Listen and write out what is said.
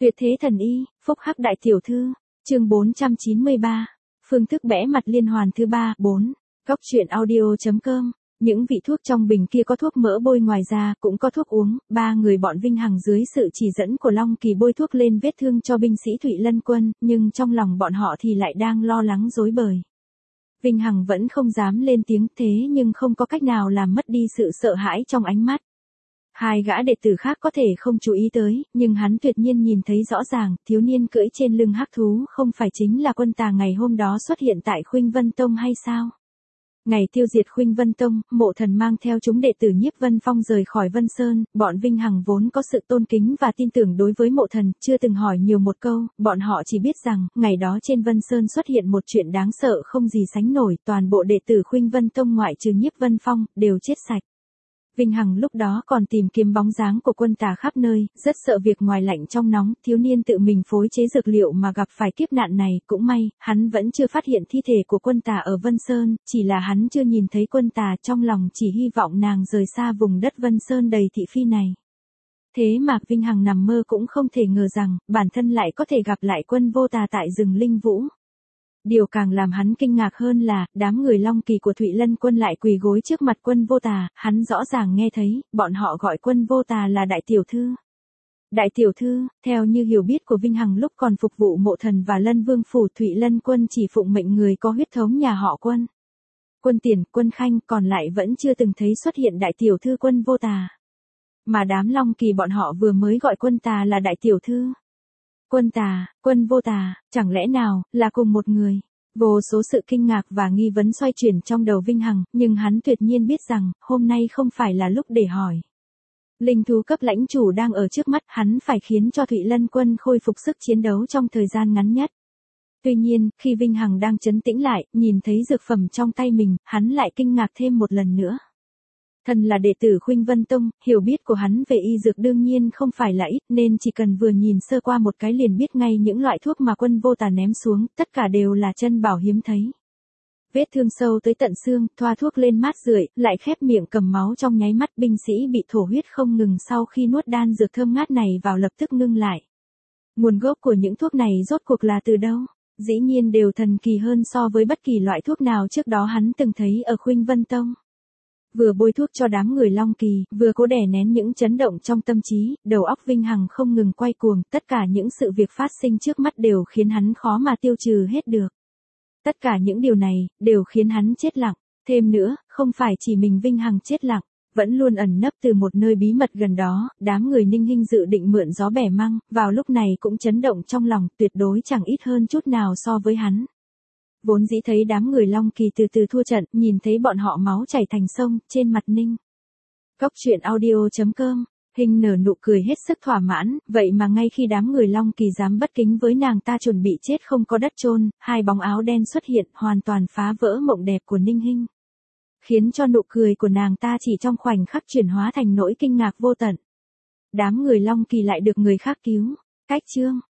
Tuyệt thế thần y, phúc hắc đại tiểu thư, chương 493, phương thức bẽ mặt liên hoàn thứ 3, 4, góc truyện audio.com. Những vị thuốc trong bình kia có thuốc mỡ bôi, ngoài ra cũng có thuốc uống. Ba người bọn Vinh Hằng dưới sự chỉ dẫn của Long Kỳ bôi thuốc lên vết thương cho binh sĩ Thụy Lân Quân, nhưng trong lòng bọn họ thì lại đang lo lắng rối bời. Vinh Hằng vẫn không dám lên tiếng, thế nhưng không có cách nào làm mất đi sự sợ hãi trong ánh mắt. Hai gã đệ tử khác có thể không chú ý tới, nhưng hắn tuyệt nhiên nhìn thấy rõ ràng, thiếu niên cưỡi trên lưng hắc thú không phải chính là Quân Tà ngày hôm đó xuất hiện tại Khuynh Vân Tông hay sao? Ngày tiêu diệt Khuynh Vân Tông, Mộ Thần mang theo chúng đệ tử Nhiếp Vân Phong rời khỏi Vân Sơn, bọn Vinh Hằng vốn có sự tôn kính và tin tưởng đối với Mộ Thần, chưa từng hỏi nhiều một câu, bọn họ chỉ biết rằng, ngày đó trên Vân Sơn xuất hiện một chuyện đáng sợ không gì sánh nổi, toàn bộ đệ tử Khuynh Vân Tông ngoại trừ Nhiếp Vân Phong, đều chết sạch. Vinh Hằng lúc đó còn tìm kiếm bóng dáng của Quân Tà khắp nơi, rất sợ việc ngoài lạnh trong nóng, thiếu niên tự mình phối chế dược liệu mà gặp phải kiếp nạn này, cũng may, hắn vẫn chưa phát hiện thi thể của Quân Tà ở Vân Sơn, chỉ là hắn chưa nhìn thấy Quân Tà, trong lòng chỉ hy vọng nàng rời xa vùng đất Vân Sơn đầy thị phi này. Thế mà Vinh Hằng nằm mơ cũng không thể ngờ rằng, bản thân lại có thể gặp lại Quân Vô Tà tại rừng Linh Vũ. Điều càng làm hắn kinh ngạc hơn là, đám người Long Kỳ của Thụy Lân Quân lại quỳ gối trước mặt Quân Vô Tà, hắn rõ ràng nghe thấy, bọn họ gọi Quân Vô Tà là đại tiểu thư. Đại tiểu thư, theo như hiểu biết của Vinh Hằng lúc còn phục vụ Mộ Thần và Lân Vương phủ, Thụy Lân Quân chỉ phụng mệnh người có huyết thống nhà họ Quân. Quân Tiền, Quân Khanh, còn lại vẫn chưa từng thấy xuất hiện đại tiểu thư Quân Vô Tà. Mà đám Long Kỳ bọn họ vừa mới gọi Quân Tà là đại tiểu thư. Quân Tà, Quân Vô Tà, chẳng lẽ nào, là cùng một người? Vô số sự kinh ngạc và nghi vấn xoay chuyển trong đầu Vinh Hằng, nhưng hắn tuyệt nhiên biết rằng, hôm nay không phải là lúc để hỏi. Linh thú cấp lãnh chủ đang ở trước mắt, hắn phải khiến cho Thụy Lân Quân khôi phục sức chiến đấu trong thời gian ngắn nhất. Tuy nhiên, khi Vinh Hằng đang trấn tĩnh lại, nhìn thấy dược phẩm trong tay mình, hắn lại kinh ngạc thêm một lần nữa. Thần là đệ tử Khuynh Vân Tông, hiểu biết của hắn về y dược đương nhiên không phải là ít, nên chỉ cần vừa nhìn sơ qua một cái liền biết ngay những loại thuốc mà Quân Vô Tà ném xuống, tất cả đều là chân bảo hiếm thấy. Vết thương sâu tới tận xương, thoa thuốc lên mát rượi, lại khép miệng cầm máu trong nháy mắt, binh sĩ bị thổ huyết không ngừng sau khi nuốt đan dược thơm ngát này vào lập tức ngưng lại. Nguồn gốc của những thuốc này rốt cuộc là từ đâu? Dĩ nhiên đều thần kỳ hơn so với bất kỳ loại thuốc nào trước đó hắn từng thấy ở Khuynh Vân Tông. Vừa bôi thuốc cho đám người Long Kỳ, vừa cố đè nén những chấn động trong tâm trí, đầu óc Vinh Hằng không ngừng quay cuồng, tất cả những sự việc phát sinh trước mắt đều khiến hắn khó mà tiêu trừ hết được. Tất cả những điều này, đều khiến hắn chết lặng. Thêm nữa, không phải chỉ mình Vinh Hằng chết lặng, vẫn luôn ẩn nấp từ một nơi bí mật gần đó, đám người Ninh Hinh dự định mượn gió bẻ măng, vào lúc này cũng chấn động trong lòng, tuyệt đối chẳng ít hơn chút nào so với hắn. Vốn dĩ thấy đám người Long Kỳ từ từ thua trận, nhìn thấy bọn họ máu chảy thành sông, trên mặt Ninh. Góc truyện audio.com, Hình nở nụ cười hết sức thỏa mãn, vậy mà ngay khi đám người Long Kỳ dám bất kính với nàng ta chuẩn bị chết không có đất chôn, hai bóng áo đen xuất hiện, hoàn toàn phá vỡ mộng đẹp của Ninh Hinh. Khiến cho nụ cười của nàng ta chỉ trong khoảnh khắc chuyển hóa thành nỗi kinh ngạc vô tận. Đám người Long Kỳ lại được người khác cứu. Cách chương